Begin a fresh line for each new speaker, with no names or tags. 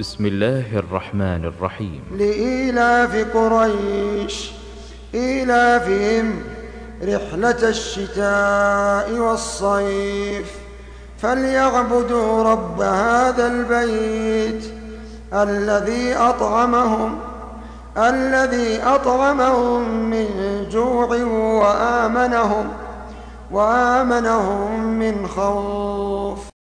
بسم الله الرحمن الرحيم.
لإيلاف قريش إيلافهم رحلة الشتاء والصيف فليعبدوا رب هذا البيت الذي أطعمهم من جوع وآمنهم من خوف.